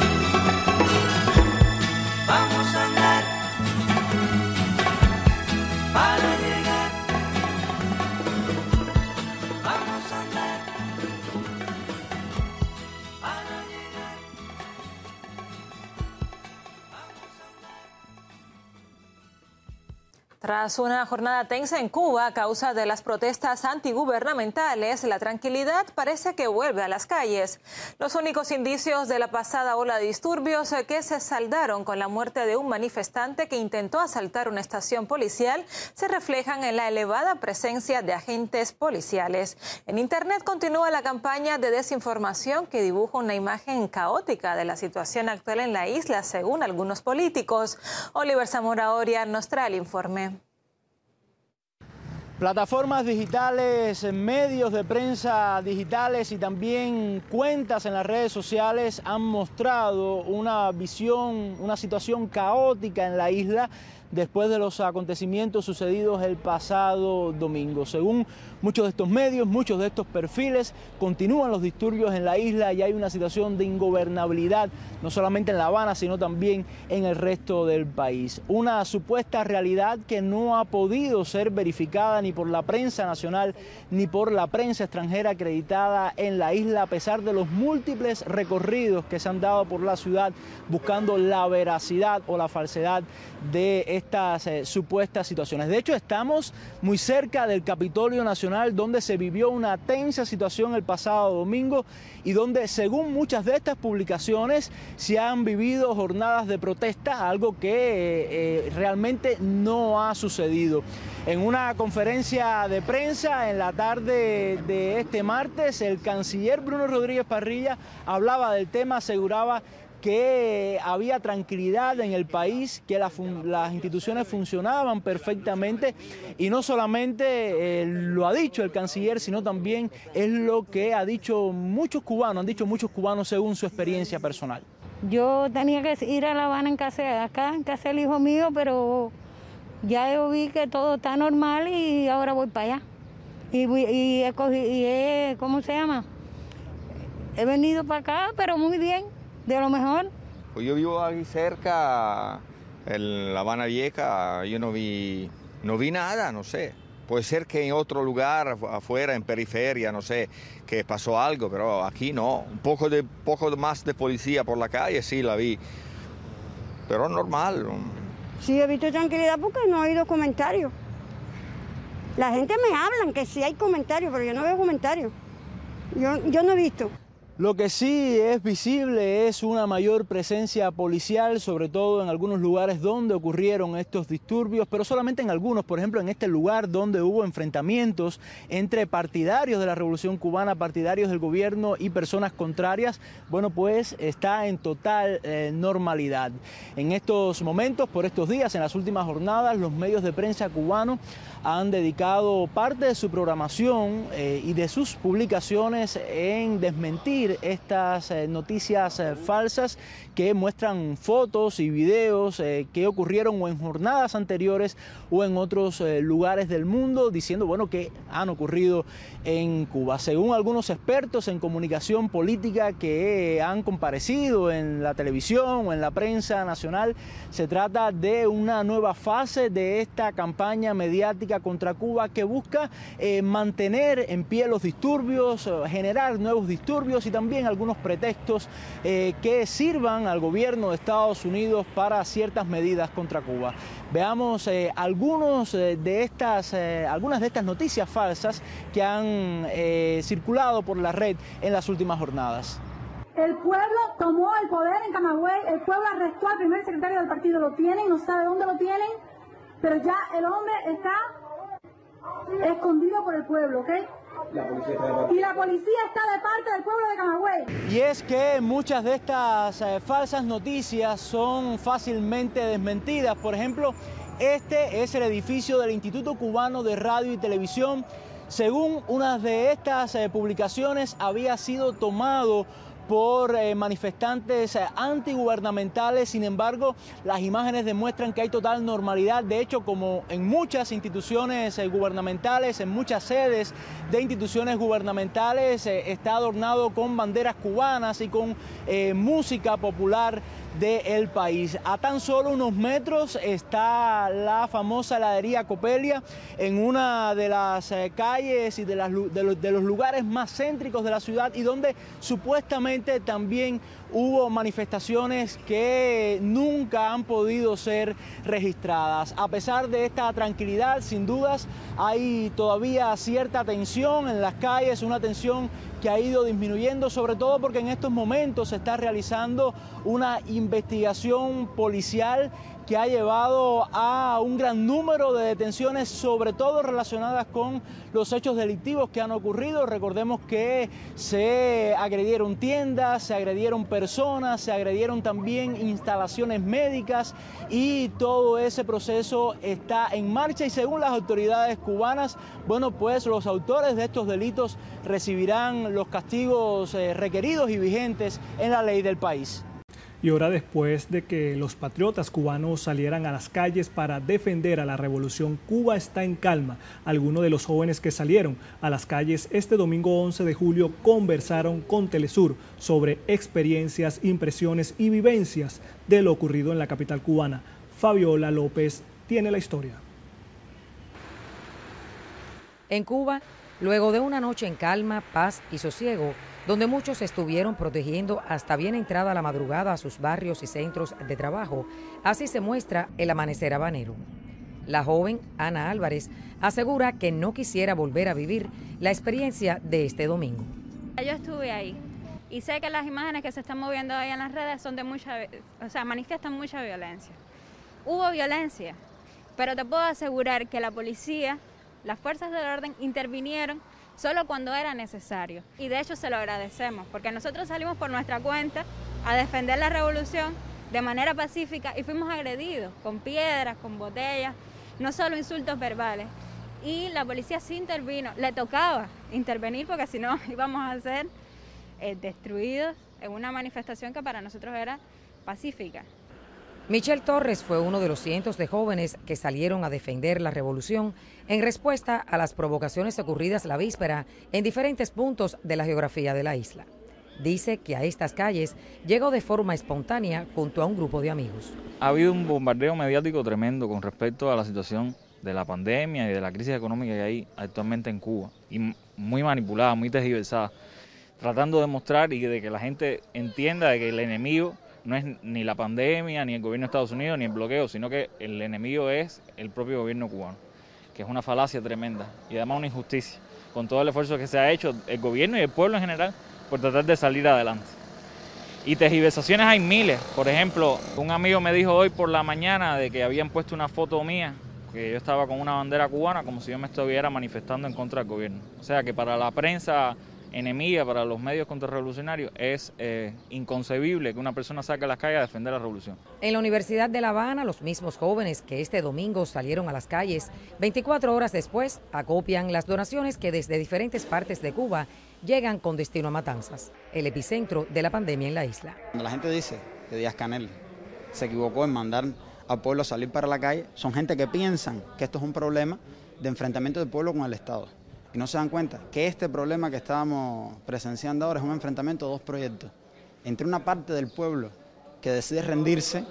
Vamos a andar para llegar. Vamos a andar para llegar. Tras una jornada tensa en Cuba a causa de las protestas antigubernamentales, la tranquilidad parece que vuelve a las calles. Los únicos indicios de la pasada ola de disturbios que se saldaron con la muerte de un manifestante que intentó asaltar una estación policial se reflejan en la elevada presencia de agentes policiales. En Internet continúa la campaña de desinformación que dibuja una imagen caótica de la situación actual en la isla, según algunos políticos. Oliver Zamora Oria nos trae el informe. Plataformas digitales, medios de prensa digitales y también cuentas en las redes sociales han mostrado una visión, una situación caótica en la isla después de los acontecimientos sucedidos el pasado domingo. Según muchos de estos medios, muchos de estos perfiles, continúan los disturbios en la isla y hay una situación de ingobernabilidad, no solamente en La Habana, sino también en el resto del país. Una supuesta realidad que no ha podido ser verificada ni por la prensa nacional ni por la prensa extranjera acreditada en la isla, a pesar de los múltiples recorridos que se han dado por la ciudad buscando la veracidad o la falsedad de estas supuestas situaciones. De hecho, estamos muy cerca del Capitolio Nacional, donde se vivió una tensa situación el pasado domingo y donde, según muchas de estas publicaciones, se han vivido jornadas de protesta, algo que realmente no ha sucedido. En una conferencia de prensa en la tarde de este martes, el canciller Bruno Rodríguez Parrilla hablaba del tema, aseguraba que había tranquilidad en el país, que las instituciones funcionaban perfectamente, y no solamente lo ha dicho el canciller, sino también es lo que han dicho muchos cubanos según su experiencia personal. Yo tenía que ir a La Habana en casa del hijo mío, pero ya yo vi que todo está normal y ahora voy para allá. ¿Cómo se llama? He venido para acá, pero muy bien, de lo mejor. Pues yo vivo aquí cerca, en La Habana Vieja, yo no vi nada, no sé. Puede ser que en otro lugar, afuera, en periferia, no sé, que pasó algo, pero aquí no. Un poco más de policía por la calle, sí la vi, pero normal. Sí, he visto tranquilidad porque no ha habido comentarios. La gente me habla que sí hay comentarios, pero yo no veo comentarios. Yo no he visto. Lo que sí es visible es una mayor presencia policial, sobre todo en algunos lugares donde ocurrieron estos disturbios, pero solamente en algunos. Por ejemplo, en este lugar donde hubo enfrentamientos entre partidarios de la Revolución Cubana, partidarios del gobierno y personas contrarias, bueno, pues está en total normalidad. En estos momentos, por estos días, en las últimas jornadas, los medios de prensa cubanos han dedicado parte de su programación y de sus publicaciones en desmentir estas noticias falsas que muestran fotos y videos que ocurrieron o en jornadas anteriores o en otros lugares del mundo, diciendo, bueno, que han ocurrido en Cuba. Según algunos expertos en comunicación política que han comparecido en la televisión o en la prensa nacional, se trata de una nueva fase de esta campaña mediática contra Cuba que busca mantener en pie los disturbios, generar nuevos disturbios y también algunos pretextos que sirvan al gobierno de Estados Unidos para ciertas medidas contra Cuba. Veamos algunas de estas noticias falsas que han circulado por la red en las últimas jornadas. El pueblo tomó el poder en Camagüey, el pueblo arrestó al primer secretario del partido, lo tienen, no sabe dónde lo tienen, pero ya el hombre está escondido por el pueblo, ¿ok? Y la policía está de parte del pueblo de Camagüey. Y es que muchas de estas falsas noticias son fácilmente desmentidas. Por ejemplo, este es el edificio del Instituto Cubano de Radio y Televisión. Según una de estas publicaciones, había sido tomado por manifestantes antigubernamentales. Sin embargo, las imágenes demuestran que hay total normalidad. De hecho, como en muchas instituciones gubernamentales, en muchas sedes de instituciones gubernamentales, está adornado con banderas cubanas y con música popular del país. A tan solo unos metros está la famosa heladería Copelia, en una de las calles y de los lugares más céntricos de la ciudad, y donde supuestamente también hubo manifestaciones que nunca han podido ser registradas. A pesar de esta tranquilidad, sin dudas, hay todavía cierta tensión en las calles, una tensión que ha ido disminuyendo, sobre todo porque en estos momentos se está realizando una investigación policial que ha llevado a un gran número de detenciones, sobre todo relacionadas con los hechos delictivos que han ocurrido. Recordemos que se agredieron tiendas, se agredieron personas, se agredieron también instalaciones médicas, y todo ese proceso está en marcha, y según las autoridades cubanas, bueno, pues los autores de estos delitos recibirán los castigos requeridos y vigentes en la ley del país. Y hora después de que los patriotas cubanos salieran a las calles para defender a la revolución, Cuba está en calma. Algunos de los jóvenes que salieron a las calles este domingo 11 de julio conversaron con Telesur sobre experiencias, impresiones y vivencias de lo ocurrido en la capital cubana. Fabiola López tiene la historia. En Cuba, luego de una noche en calma, paz y sosiego, donde muchos estuvieron protegiendo hasta bien entrada la madrugada a sus barrios y centros de trabajo, así se muestra el amanecer habanero. La joven Ana Álvarez asegura que no quisiera volver a vivir la experiencia de este domingo. Yo estuve ahí y sé que las imágenes que se están moviendo ahí en las redes son de manifiestan mucha violencia. Hubo violencia, pero te puedo asegurar que la policía, las fuerzas del orden intervinieron solo cuando era necesario, y de hecho se lo agradecemos, porque nosotros salimos por nuestra cuenta a defender la revolución de manera pacífica y fuimos agredidos con piedras, con botellas, no solo insultos verbales. Y la policía sí intervino, le tocaba intervenir porque si no íbamos a ser destruidos en una manifestación que para nosotros era pacífica. Michelle Torres fue uno de los cientos de jóvenes que salieron a defender la revolución en respuesta a las provocaciones ocurridas la víspera en diferentes puntos de la geografía de la isla. Dice que a estas calles llegó de forma espontánea junto a un grupo de amigos. Ha habido un bombardeo mediático tremendo con respecto a la situación de la pandemia y de la crisis económica que hay actualmente en Cuba, y muy manipulada, muy tergiversada, tratando de mostrar y de que la gente entienda de que el enemigo no es ni la pandemia, ni el gobierno de Estados Unidos, ni el bloqueo, sino que el enemigo es el propio gobierno cubano, que es una falacia tremenda y además una injusticia, con todo el esfuerzo que se ha hecho el gobierno y el pueblo en general por tratar de salir adelante. Y tergiversaciones hay miles. Por ejemplo, un amigo me dijo hoy por la mañana de que habían puesto una foto mía, que yo estaba con una bandera cubana, como si yo me estuviera manifestando en contra del gobierno. O sea que para la prensa enemiga, para los medios contrarrevolucionarios, es inconcebible que una persona salga a las calles a defender la revolución. En la Universidad de La Habana, los mismos jóvenes que este domingo salieron a las calles, 24 horas después, acopian las donaciones que desde diferentes partes de Cuba llegan con destino a Matanzas, el epicentro de la pandemia en la isla. Cuando la gente dice que Díaz-Canel se equivocó en mandar al pueblo a salir para la calle, son gente que piensan que esto es un problema de enfrentamiento del pueblo con el Estado. Y no se dan cuenta que este problema que estábamos presenciando ahora es un enfrentamiento de dos proyectos. Entre una parte del pueblo que decide rendirse,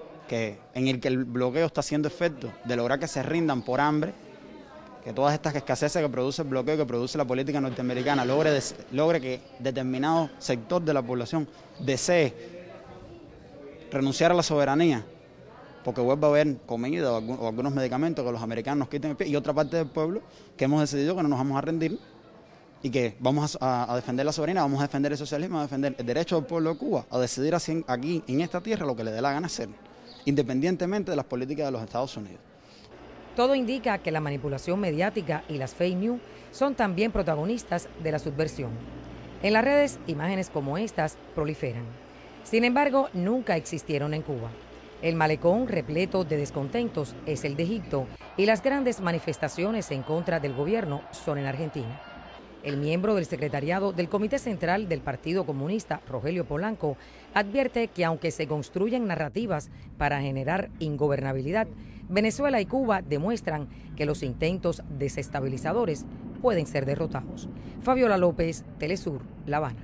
en el que el bloqueo está haciendo efecto de lograr que se rindan por hambre, que todas estas escaseces que produce el bloqueo, que produce la política norteamericana, logre que determinado sector de la población desee renunciar a la soberanía, porque vuelva a haber comida o algunos medicamentos que los americanos nos quiten el pie, y otra parte del pueblo que hemos decidido que no nos vamos a rendir y que vamos a defender la soberanía, vamos a defender el socialismo, a defender el derecho del pueblo de Cuba a decidir así, aquí en esta tierra lo que le dé la gana hacer, independientemente de las políticas de los Estados Unidos. Todo indica que la manipulación mediática y las fake news son también protagonistas de la subversión. En las redes, imágenes como estas proliferan. Sin embargo, nunca existieron en Cuba. El malecón repleto de descontentos es el de Egipto y las grandes manifestaciones en contra del gobierno son en Argentina. El miembro del secretariado del Comité Central del Partido Comunista, Rogelio Polanco, advierte que aunque se construyen narrativas para generar ingobernabilidad, Venezuela y Cuba demuestran que los intentos desestabilizadores pueden ser derrotados. Fabiola López, Telesur, La Habana.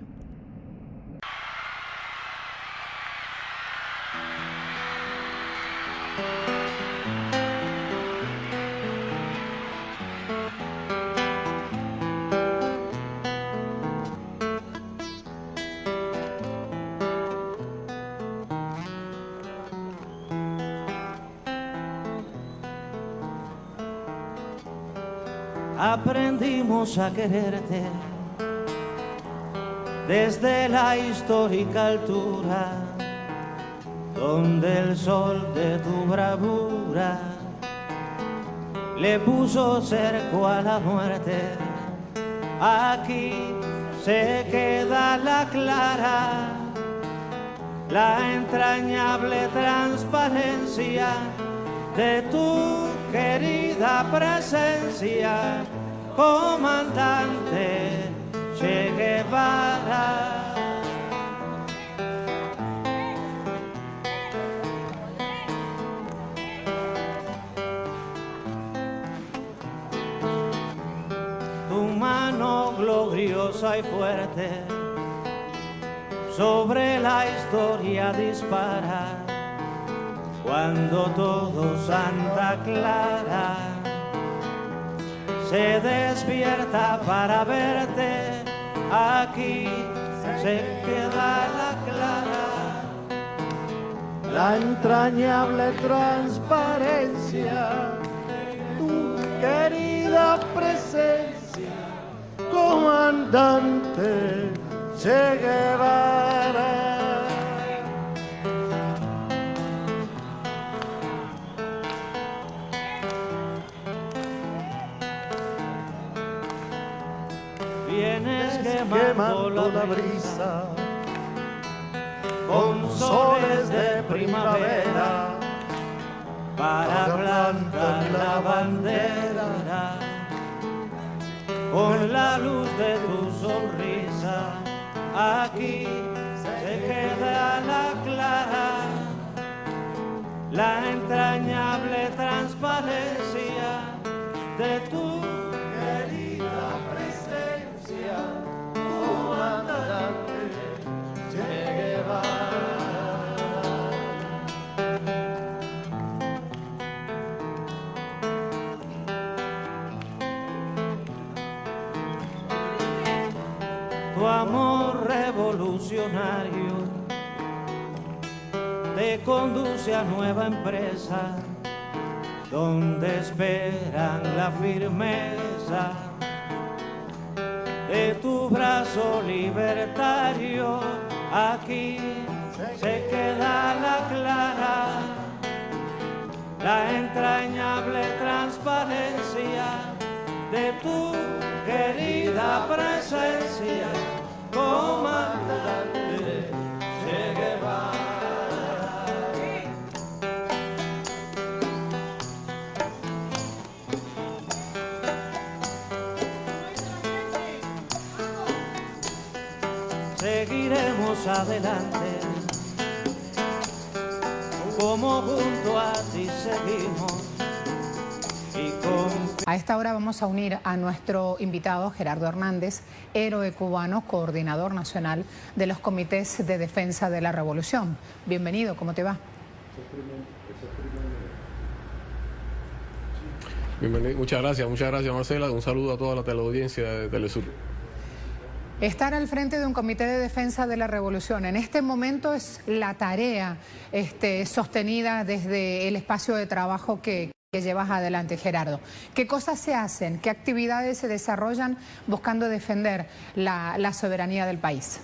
Aprendimos a quererte desde la histórica altura, donde el sol de tu bravura le puso cerco a la muerte. Aquí se queda la clara, la entrañable transparencia de tu querida presencia, comandante Che Guevara. Tu mano gloriosa y fuerte sobre la historia dispara, cuando todo Santa Clara se despierta para verte. Aquí se queda la clara, la entrañable transparencia, tu querida presencia, comandante Che Guevara. Vienes quemando la brisa con soles de primavera para plantar la bandera. Con la luz de tu sonrisa, aquí se queda la clara, la entrañable transparencia de tu querida presencia, comandante Che Guevara. Tu amor revolucionario te conduce a nueva empresa, donde esperan la firmeza de tu brazo libertario. Aquí se queda la clara, la entrañable transparencia de tu querida presencia, comandante Che Guevara. Seguiremos adelante, como junto a ti seguimos. A esta hora vamos a unir a nuestro invitado Gerardo Hernández, héroe cubano, coordinador nacional de los comités de defensa de la revolución. Bienvenido, ¿cómo te va? Bienvenido, muchas gracias Marcela, un saludo a toda la teleaudiencia de Telesur. Estar al frente de un comité de defensa de la revolución en este momento es la tarea sostenida desde el espacio de trabajo que llevas adelante, Gerardo. ¿Qué cosas se hacen? ¿Qué actividades se desarrollan buscando defender la soberanía del país?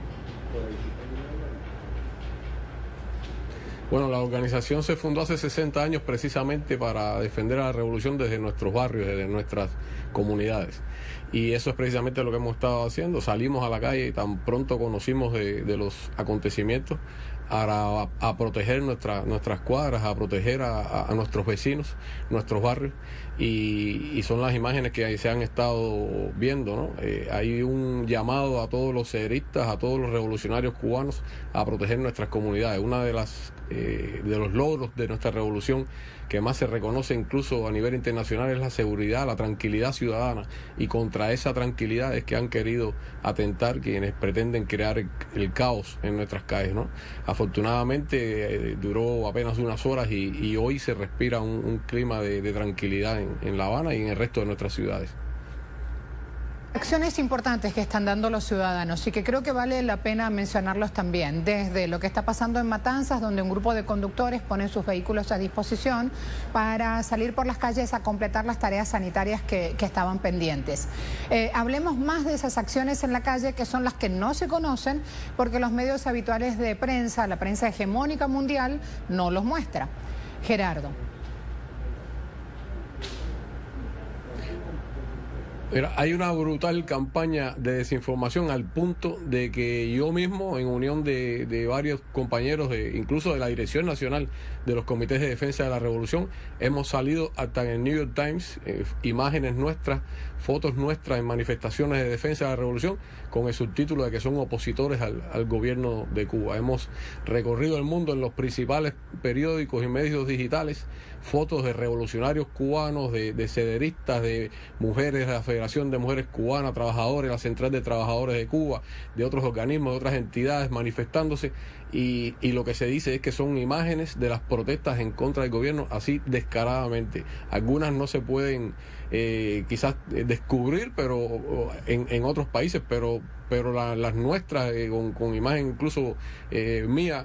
Bueno, la organización se fundó hace 60 años precisamente para defender a la revolución desde nuestros barrios, desde nuestras comunidades. Y eso es precisamente lo que hemos estado haciendo. Salimos a la calle y tan pronto conocimos de los acontecimientos a proteger nuestras cuadras, a proteger a nuestros vecinos, nuestros barrios, y son las imágenes que se han estado viendo, ¿no? Hay un llamado a todos los cederistas, a todos los revolucionarios cubanos a proteger nuestras comunidades. Una de los logros de nuestra revolución que más se reconoce incluso a nivel internacional es la seguridad, la tranquilidad ciudadana, y contra esa tranquilidad es que han querido atentar quienes pretenden crear el caos en nuestras calles, ¿no? Afortunadamente duró apenas unas horas y hoy se respira un clima de tranquilidad en La Habana y en el resto de nuestras ciudades. Acciones importantes que están dando los ciudadanos y que creo que vale la pena mencionarlos también, desde lo que está pasando en Matanzas, donde un grupo de conductores ponen sus vehículos a disposición para salir por las calles a completar las tareas sanitarias que estaban pendientes. Hablemos más de esas acciones en la calle, que son las que no se conocen porque los medios habituales de prensa, la prensa hegemónica mundial, no los muestra. Gerardo. Hay una brutal campaña de desinformación al punto de que yo mismo, en unión de varios compañeros, incluso de la Dirección Nacional de los Comités de Defensa de la Revolución, hemos salido hasta en el New York Times, imágenes nuestras, fotos nuestras en manifestaciones de defensa de la revolución, con el subtítulo de que son opositores al gobierno de Cuba. Hemos recorrido el mundo en los principales periódicos y medios digitales, fotos de revolucionarios cubanos, de cederistas, de mujeres de la Federación de Mujeres Cubanas, trabajadores, la Central de Trabajadores de Cuba, de otros organismos, de otras entidades manifestándose, y lo que se dice es que son imágenes de las protestas en contra del gobierno, así descaradamente. Algunas no se pueden quizás descubrir pero en otros países, pero las nuestras con imagen incluso mía,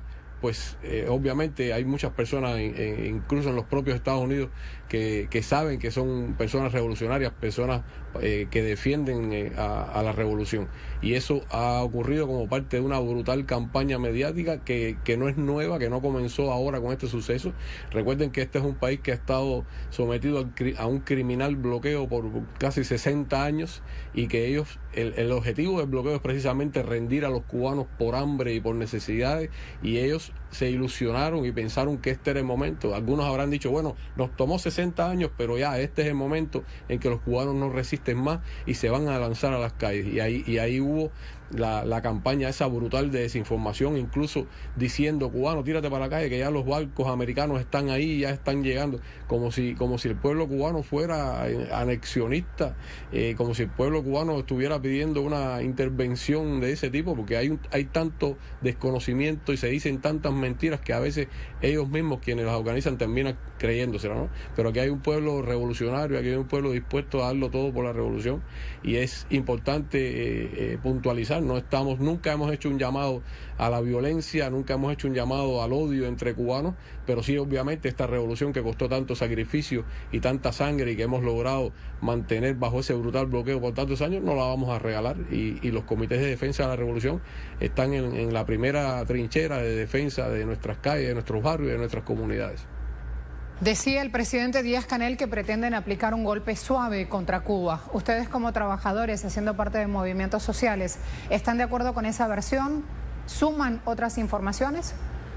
pues obviamente hay muchas personas, incluso en los propios Estados Unidos, que saben que son personas revolucionarias, personas que defienden a la revolución. Y eso ha ocurrido como parte de una brutal campaña mediática que no es nueva, que no comenzó ahora con este suceso. Recuerden que este es un país que ha estado sometido a un criminal bloqueo por casi 60 años y que ellos, el objetivo del bloqueo es precisamente rendir a los cubanos por hambre y por necesidades, y ellos se ilusionaron y pensaron que este era el momento. Algunos habrán dicho, bueno, nos tomó 60 años, pero ya este es el momento en que los cubanos no resisten más y se van a lanzar a las calles. Y ahí hubo la campaña esa brutal de desinformación, incluso diciendo, cubano, tírate para la calle, que ya los barcos americanos están ahí, ya están llegando, como si el pueblo cubano fuera anexionista, como si el pueblo cubano estuviera pidiendo una intervención de ese tipo, porque hay tanto desconocimiento y se dicen tantas mentiras que a veces ellos mismos, quienes las organizan, terminan creyéndosela, ¿no? Pero aquí hay un pueblo revolucionario, aquí hay un pueblo dispuesto a darlo todo por la revolución, y es importante puntualizar. Nunca hemos hecho un llamado a la violencia, nunca hemos hecho un llamado al odio entre cubanos, pero sí, obviamente, esta revolución que costó tanto sacrificio y tanta sangre y que hemos logrado mantener bajo ese brutal bloqueo por tantos años, no la vamos a regalar, y los comités de defensa de la revolución están en la primera trinchera de defensa de nuestras calles, de nuestros barrios y de nuestras comunidades. Decía el presidente Díaz-Canel que pretenden aplicar un golpe suave contra Cuba. Ustedes, como trabajadores haciendo parte de movimientos sociales, ¿están de acuerdo con esa versión? ¿Suman otras informaciones?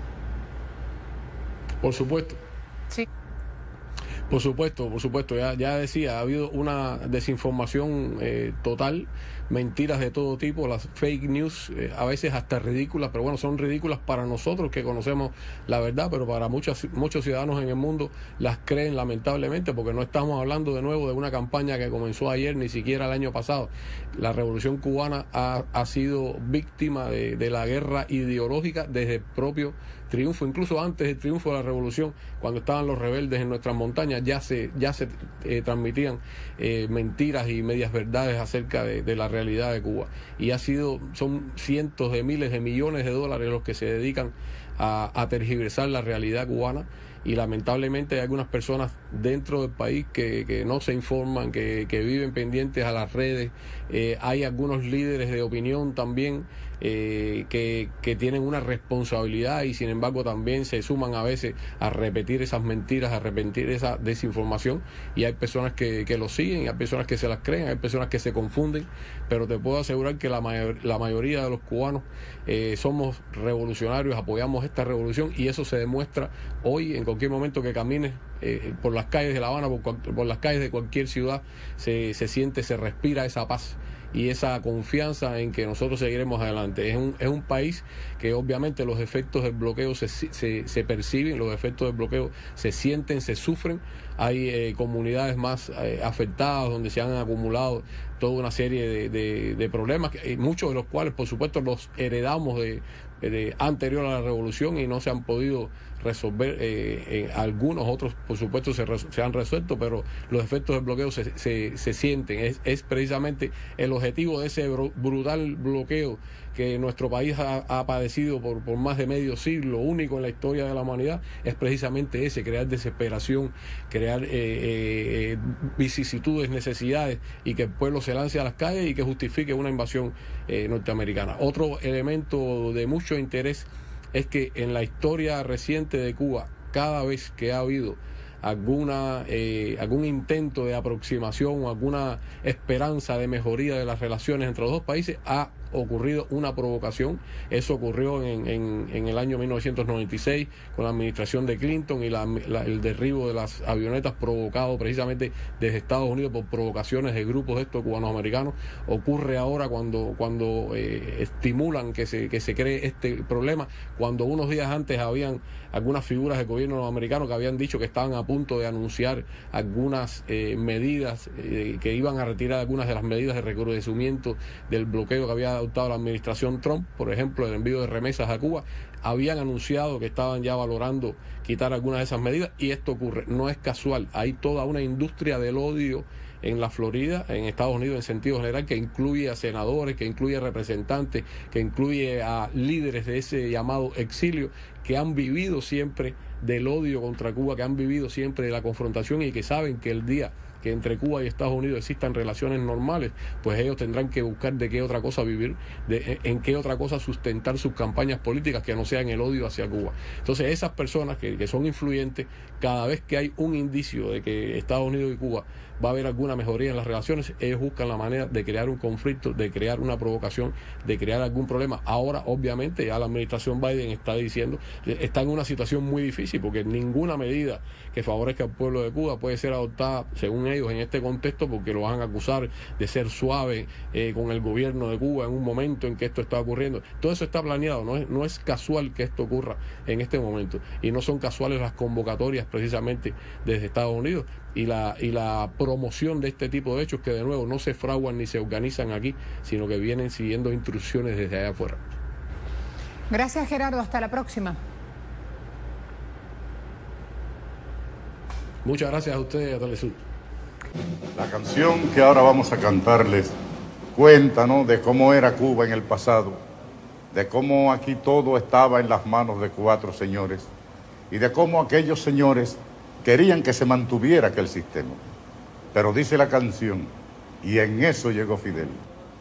Por supuesto. Sí. Por supuesto. Ya decía, ha habido una desinformación total, mentiras de todo tipo, las fake news, a veces hasta ridículas, pero bueno, son ridículas para nosotros que conocemos la verdad, pero para muchos ciudadanos en el mundo las creen, lamentablemente, porque no estamos hablando de nuevo de una campaña que comenzó ayer, ni siquiera el año pasado. La revolución cubana ha sido víctima de la guerra ideológica desde el propio triunfo, incluso antes del triunfo de la revolución, cuando estaban los rebeldes en nuestras montañas, ya se transmitían mentiras y medias verdades acerca de la realidad de Cuba. Y son cientos de miles de millones de dólares los que se dedican a tergiversar la realidad cubana, y lamentablemente hay algunas personas dentro del país que no se informan, que viven pendientes a las redes. Hay algunos líderes de opinión también que tienen una responsabilidad, y sin embargo también se suman a veces a repetir esas mentiras, a repetir esa desinformación, y hay personas que lo siguen, y hay personas que se las creen, hay personas que se confunden, pero te puedo asegurar que la mayoría de los cubanos somos revolucionarios, apoyamos esta revolución, y eso se demuestra hoy. En cualquier momento que camines por las calles de La Habana, por las calles de cualquier ciudad, se siente, se respira esa paz y esa confianza en que nosotros seguiremos adelante. Es un país que obviamente los efectos del bloqueo se perciben, los efectos del bloqueo se sienten, se sufren. Hay comunidades más afectadas, donde se han acumulado toda una serie de problemas, muchos de los cuales, por supuesto, los heredamos de anterior a la revolución y no se han podido resolver. Algunos otros, por supuesto, se han resuelto, pero los efectos del bloqueo se sienten. Es precisamente el objetivo de ese brutal bloqueo que nuestro país ha padecido por más de medio siglo, único en la historia de la humanidad, es precisamente ese: crear desesperación, crear vicisitudes, necesidades, y que el pueblo se lance a las calles y que justifique una invasión norteamericana. Otro elemento de mucho interés es que en la historia reciente de Cuba, cada vez que ha habido algún intento de aproximación o alguna esperanza de mejoría de las relaciones entre los dos países, ha ocurrido una provocación. Eso ocurrió en el año 1996 con la administración de Clinton y el derribo de las avionetas provocado precisamente desde Estados Unidos por provocaciones de grupos de estos cubanos americanos. Ocurre ahora cuando estimulan que se cree este problema, cuando unos días antes habían algunas figuras del gobierno americano que habían dicho que estaban a punto de anunciar algunas medidas, que iban a retirar algunas de las medidas de recrudecimiento del bloqueo que había adoptado la administración Trump, por ejemplo, el envío de remesas a Cuba. Habían anunciado que estaban ya valorando quitar algunas de esas medidas, y esto ocurre. No es casual, hay toda una industria del odio en la Florida, en Estados Unidos en sentido general, que incluye a senadores, que incluye a representantes, que incluye a líderes de ese llamado exilio, que han vivido siempre del odio contra Cuba, que han vivido siempre de la confrontación y que saben que el día que entre Cuba y Estados Unidos existan relaciones normales, pues ellos tendrán que buscar de qué otra cosa vivir, en qué otra cosa sustentar sus campañas políticas que no sean el odio hacia Cuba. Entonces esas personas que son influyentes, cada vez que hay un indicio de que Estados Unidos y Cuba va a haber alguna mejoría en las relaciones, ellos buscan la manera de crear un conflicto, de crear una provocación, de crear algún problema. Ahora, obviamente, ya la administración Biden está diciendo, está en una situación muy difícil, porque ninguna medida que favorezca al pueblo de Cuba puede ser adoptada, según ellos, en este contexto, porque lo van a acusar de ser suave con el gobierno de Cuba en un momento en que esto está ocurriendo. Todo eso está planeado, no es casual que esto ocurra en este momento, y no son casuales las convocatorias precisamente desde Estados Unidos y la promoción de este tipo de hechos, que de nuevo no se fraguan ni se organizan aquí, sino que vienen siguiendo instrucciones desde allá afuera. Gracias, Gerardo, hasta la próxima. Muchas gracias a ustedes y a Telesur. La canción que ahora vamos a cantarles cuenta, ¿no?, de cómo era Cuba en el pasado, de cómo aquí todo estaba en las manos de 4 señores y de cómo aquellos señores querían que se mantuviera aquel sistema. Pero dice la canción, y en eso llegó Fidel.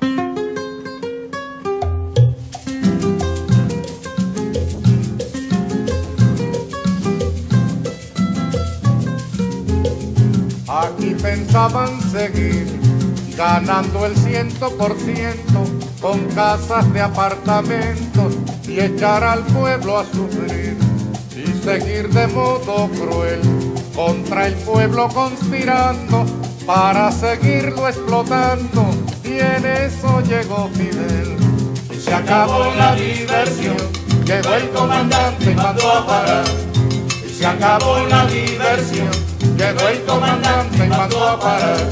Aquí pensaban seguir ganando el 100% con casas de apartamentos y echar al pueblo a sufrir y seguir de modo cruel contra el pueblo conspirando para seguirlo explotando, y en eso llegó Fidel. Y se acabó la diversión, llegó el comandante y mandó a parar. Y se acabó la diversión, llegó el comandante y mandó a parar.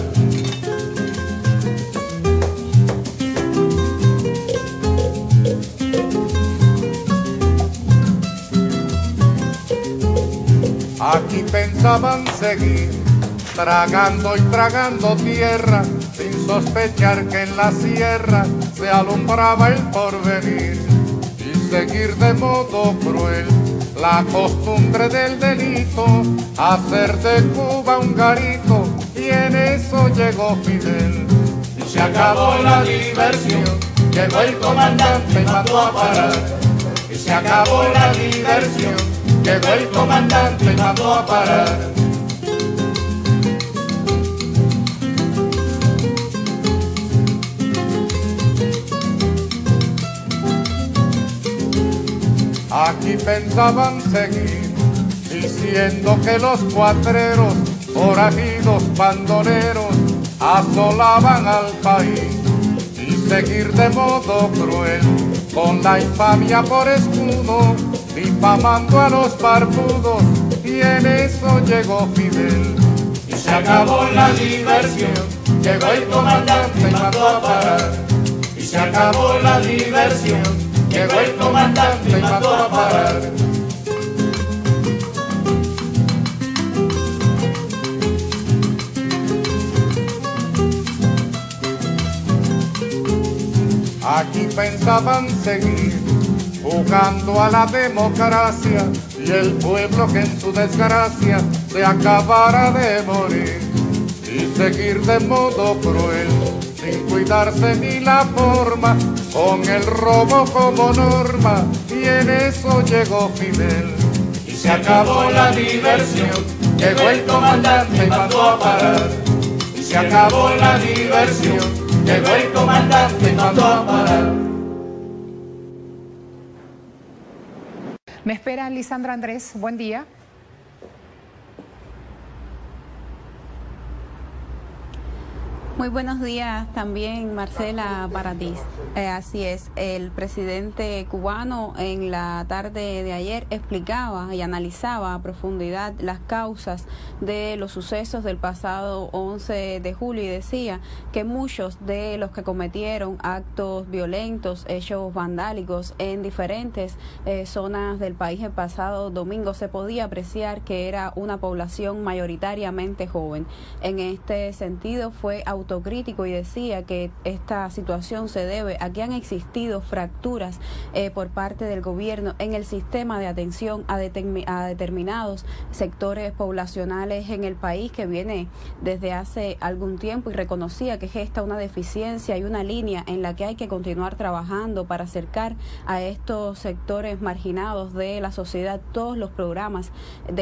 Aquí pensaban seguir tragando y tragando tierra, sin sospechar que en la sierra se alumbraba el porvenir, y seguir de modo cruel la costumbre del delito, hacer de Cuba un garito, y en eso llegó Fidel. Y se acabó la diversión, llegó el comandante y mandó a parar. Y se acabó la diversión, llegó el comandante y mandó a parar. Aquí pensaban seguir, diciendo que los cuatreros, forajidos, bandoleros, asolaban al país, y seguir de modo cruel, con la infamia por escudo, difamando a los barbudos, y en eso llegó Fidel. Y se acabó la diversión, llegó el comandante y mandó a parar. Y se acabó la diversión, llegó el comandante y mandó a parar. Aquí pensaban seguir jugando a la democracia, y el pueblo que en su desgracia se acabara de morir, y seguir de modo cruel, sin cuidarse ni la forma, con el robo como norma, y en eso llegó Fidel. Y se acabó la diversión, llegó el comandante y mandó a parar. Y se acabó la diversión, llegó el comandante y mandó a parar. Me espera Lisandra Andrés, buen día. Muy buenos días también, Marcela, para ti. Así es, el presidente cubano en la tarde de ayer explicaba y analizaba a profundidad las causas de los sucesos del pasado 11 de julio y decía que muchos de los que cometieron actos violentos, hechos vandálicos en diferentes zonas del país el pasado domingo se podía apreciar que era una población mayoritariamente joven. En este sentido fue autocrítico y decía que esta situación se debe a que han existido fracturas por parte del gobierno en el sistema de atención a determinados sectores poblacionales en el país, que viene desde hace algún tiempo, y reconocía que gesta una deficiencia y una línea en la que hay que continuar trabajando para acercar a estos sectores marginados de la sociedad todos los programas de